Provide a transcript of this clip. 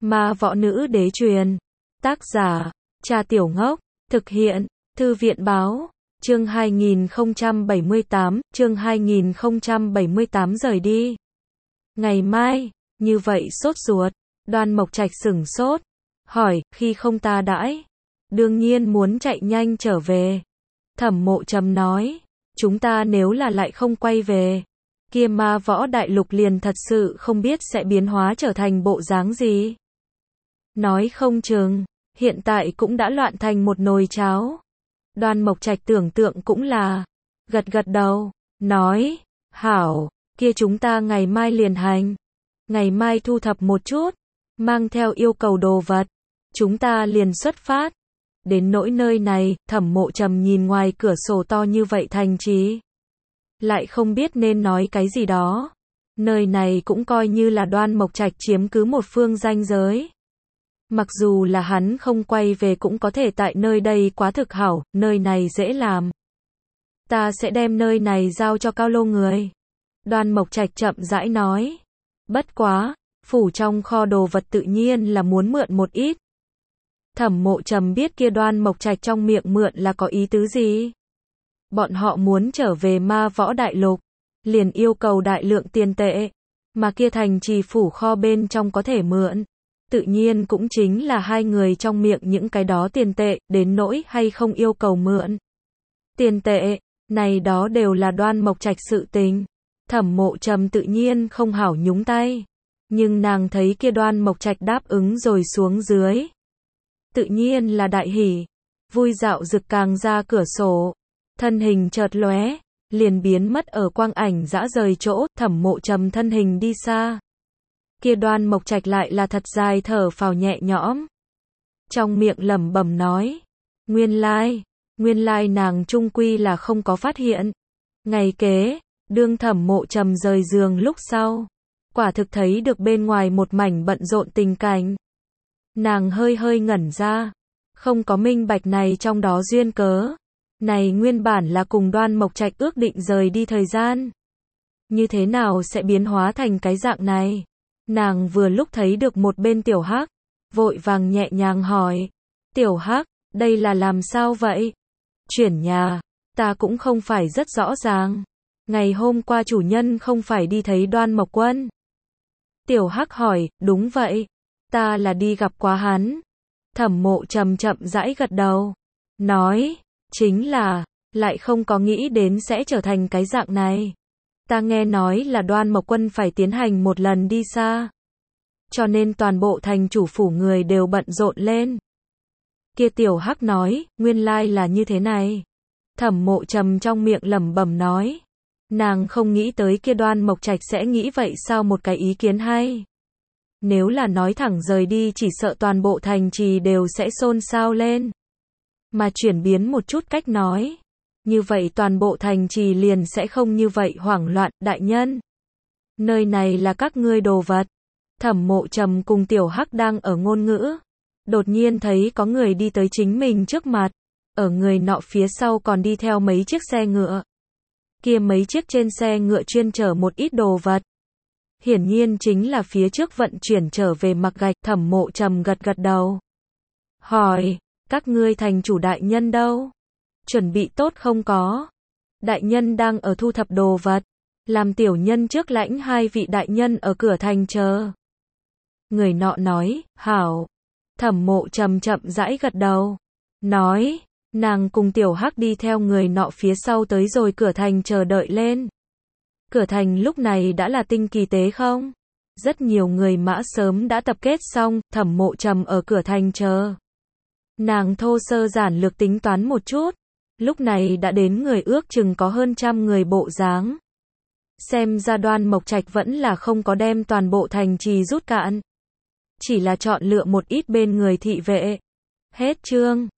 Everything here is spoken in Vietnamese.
Ma võ nữ đế truyền. Tác giả, Cha Tiểu Ngốc. Thực hiện, Thư viện báo. Chương 2078, chương 2078 rời đi. Ngày mai, như vậy sốt ruột. Đoan Mộc Trạch sửng sốt. Hỏi, khi không ta đãi. Đương nhiên muốn chạy nhanh trở về. Thẩm Mộ Trầm nói, chúng ta nếu là lại không quay về, kia ma võ đại lục liền thật sự không biết sẽ biến hóa trở thành bộ dáng gì. Nói không chừng, hiện tại cũng đã loạn thành một nồi cháo. Đoan Mộc Trạch tưởng tượng cũng là, gật gật đầu, nói, hảo, kia chúng ta ngày mai liền hành. Ngày mai thu thập một chút, mang theo yêu cầu đồ vật, chúng ta liền xuất phát. Đến nỗi nơi này, Thẩm Mộ Trầm nhìn ngoài cửa sổ to như vậy thành trì, lại không biết nên nói cái gì đó. Nơi này cũng coi như là Đoan Mộc Trạch chiếm cứ một phương ranh giới. Mặc dù là hắn không quay về cũng có thể tại nơi đây quá thực hảo, nơi này dễ làm. Ta sẽ đem nơi này giao cho Cao Lô người. Đoan Mộc Trạch chậm rãi nói. Bất quá, phủ trong kho đồ vật tự nhiên là muốn mượn một ít. Thẩm Mộ Trầm biết kia Đoan Mộc Trạch trong miệng mượn là có ý tứ gì. Bọn họ muốn trở về ma võ đại lục, liền yêu cầu đại lượng tiền tệ, mà kia thành trì phủ kho bên trong có thể mượn. Tự nhiên cũng chính là hai người trong miệng những cái đó tiền tệ, đến nỗi hay không yêu cầu mượn. Tiền tệ, này đó đều là Đoan Mộc Trạch sự tình. Thẩm Mộ Trầm tự nhiên không hảo nhúng tay. Nhưng nàng thấy kia Đoan Mộc Trạch đáp ứng rồi xuống dưới. Tự nhiên là đại hỉ. Vui dạo rực càng ra cửa sổ. Thân hình chợt lóe, liền biến mất ở quang ảnh dã rời chỗ. Thẩm Mộ Trầm thân hình đi xa. Kia Đoan Mộc Trạch lại là thật dài thở phào nhẹ nhõm. Trong miệng lẩm bẩm nói. Nguyên lai nàng trung quy là không có phát hiện. Ngày kế, đương Thẩm Mộ Trầm rời giường lúc sau, quả thực thấy được bên ngoài một mảnh bận rộn tình cảnh. Nàng hơi hơi ngẩn ra, không có minh bạch này trong đó duyên cớ. Này nguyên bản là cùng Đoan Mộc Trạch ước định rời đi thời gian. Như thế nào sẽ biến hóa thành cái dạng này? Nàng vừa lúc thấy được một bên Tiểu Hắc, vội vàng nhẹ nhàng hỏi. Tiểu Hắc, đây là làm sao vậy? Chuyển nhà, ta cũng không phải rất rõ ràng. Ngày hôm qua chủ nhân không phải đi thấy Đoan Mộc Quân. Tiểu Hắc hỏi, đúng vậy. Ta là đi gặp quá hắn. Thẩm Mộ Trầm chậm rãi gật đầu. Nói, chính là, lại không có nghĩ đến sẽ trở thành cái dạng này. Ta nghe nói là Đoan Mộc Quân phải tiến hành một lần đi xa. Cho nên toàn bộ thành chủ phủ người đều bận rộn lên. Kia Tiểu Hắc nói, nguyên lai là như thế này. Thẩm Mộ Trầm trong miệng lẩm bẩm nói. Nàng không nghĩ tới kia Đoan Mộc Trạch sẽ nghĩ vậy sao một cái ý kiến hay. Nếu là nói thẳng rời đi chỉ sợ toàn bộ thành trì đều sẽ xôn xao lên. Mà chuyển biến một chút cách nói. Như vậy toàn bộ thành trì liền sẽ không như vậy hoảng loạn, đại nhân. Nơi này là các ngươi đồ vật. Thẩm Mộ Trầm cùng Tiểu Hắc đang ở ngôn ngữ. Đột nhiên thấy có người đi tới chính mình trước mặt. Ở người nọ phía sau còn đi theo mấy chiếc xe ngựa. Kia mấy chiếc trên xe ngựa chuyên chở một ít đồ vật. Hiển nhiên chính là phía trước vận chuyển trở về Mặc Gạch. Thẩm Mộ Trầm gật gật đầu. Hỏi, các ngươi thành chủ đại nhân đâu? Chuẩn bị tốt không có? Đại nhân đang ở thu thập đồ vật. Làm tiểu nhân trước lãnh hai vị đại nhân ở cửa thành chờ. Người nọ nói, hảo. Thẩm Mộ Trầm chậm rãi gật đầu. Nói, nàng cùng Tiểu Hắc đi theo người nọ phía sau tới rồi cửa thành chờ đợi lên. Cửa thành lúc này đã là tinh kỳ tế không? Rất nhiều người mã sớm đã tập kết xong, Thẩm Mộ Trầm ở cửa thành chờ. Nàng thô sơ giản lược tính toán một chút. Lúc này đã đến người ước chừng có hơn 100 người bộ dáng. Xem ra Đoan Mộc Trạch vẫn là không có đem toàn bộ thành trì rút cạn. Chỉ là chọn lựa một ít bên người thị vệ. Hết chương.